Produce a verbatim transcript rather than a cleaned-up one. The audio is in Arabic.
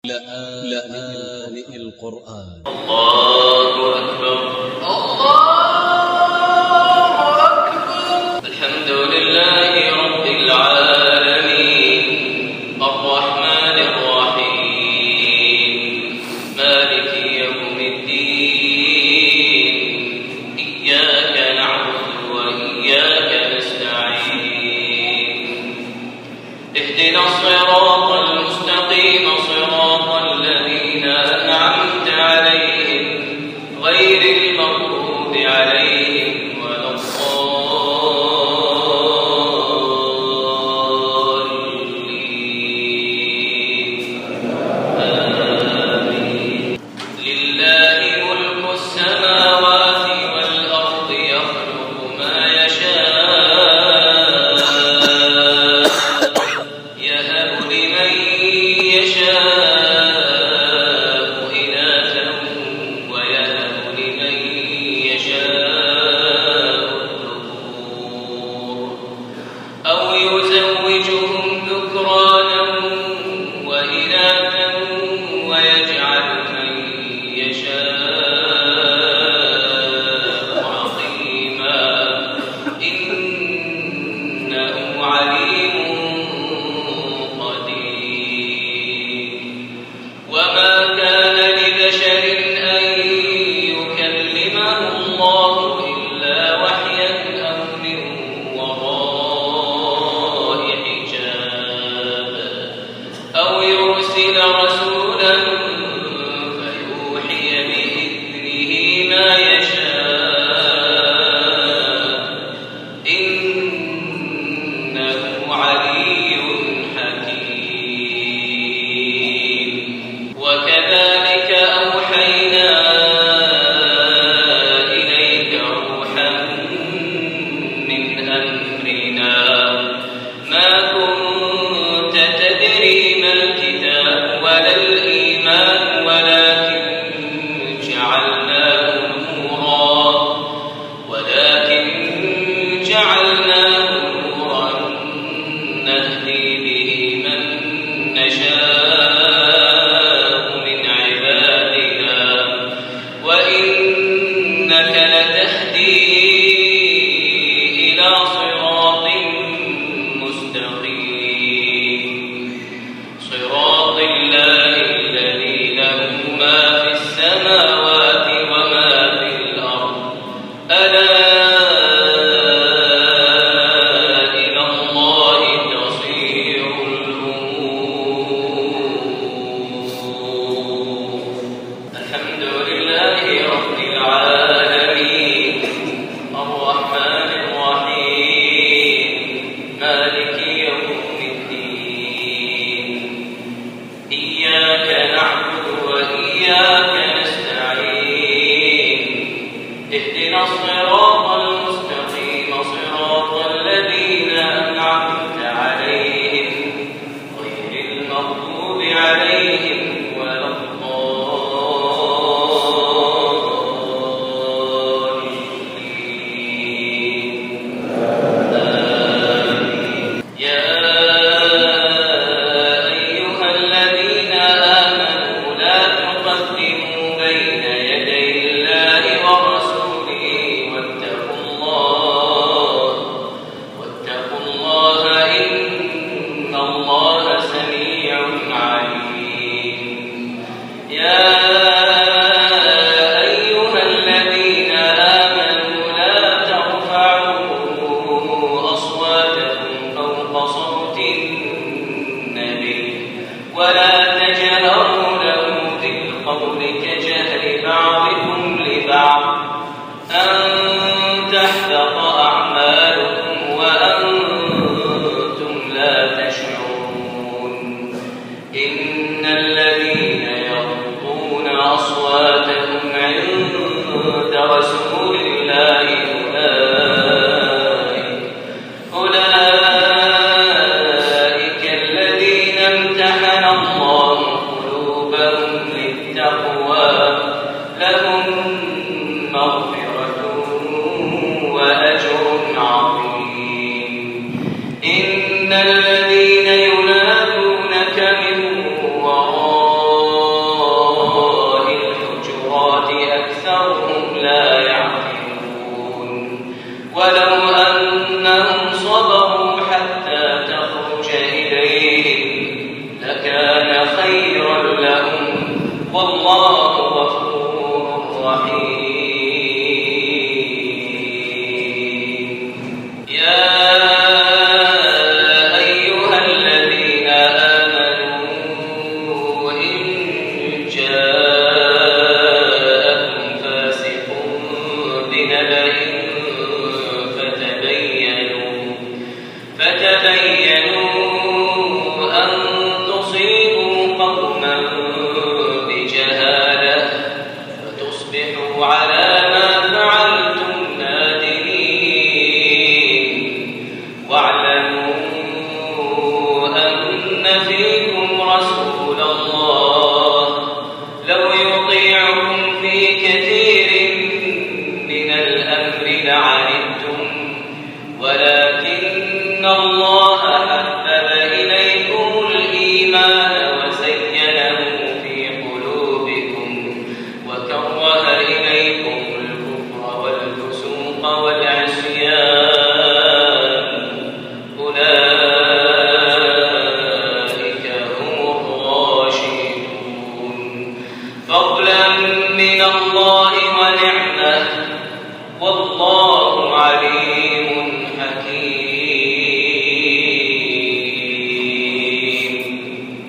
لآن القرآن. الله أكبر الله أكبر. الحمد لله رب العالمين الرحمن الرحيم مالك يوم الدين إياك نعبد وإياك نستعين اهدنا الصراط المستقيم صراط الذين أنعمت عليهم غير المغضوب عليهم ولا الضالين آمين. لله ملك السماوات والأرض يخلق ما يشاء يهب لمن يشاء إناثا ويهب لمن يشاء الذكور أو يزوجهم ذكرانا وإناثا ويجعل من يشاء عقيما إنه عليم قدير. وما كان لبشر أن يكلمه الله إلا وحيا أو من وراء حجاب أو يرسل رسولا فيوحي بإذنه ما يشاء إنه علي حكيم. وكذلك أوحينا إليك روحا من أمرنا ما كنت تدري ما الكتاب ولا الإيمان ولكن جعلناه نورا ولكن جعلناه نورا نهدي به من نشاء من عبادنا وإنك لتهدي إلى صراط مستقيم صراط الله الذي له ما في السماوات وما في الأرض ألا إلى الله تصير الأمور. الحمد لله رب العالمين الرحمن الرحيم مالك يوم الدين إياك نعبد وإياك نستعين اهدنا الصراط المستقيم صراط الذين أنعمت عليهم غير المغضوب عليهم ولا الضالين آمين. يا أيها الذين آمنوا لا تقدموا بين يدي الله ورسوله واتقوا الله واتقوا الله إن الله سميع عليم. يا أيها الذين آمنوا لا ترفعوا أصواتكم فوق صوت النبي ولا تجهروا له بالقول كجهر بعضكم لبعض أن تحبط أعمالكم وأنتم لا تشعرون. إن الذين يغضون أصواتهم عند رسول الله أولئك أولئك الذين امتحن الله قلوبهم للتقوى لهم لهم والله غفور رحيم. يا أيها الذين آمنوا إن جاءكم فاسق بنبأ فتبينوا فتبينوا أن تصيبوا قوما بجهالة فتصبحوا على ما فعلتم نادمين. واعلموا أن فيكم رسول الله لو يطيعكم في كثير من الأمر لعنتم ولكن الله حبب إليكم الإيمان وزينه في قلوبكم وكره إليكم الكفر والفسوق والعصيان أولئك هم الراشدون فضلا من الله ونعمة والله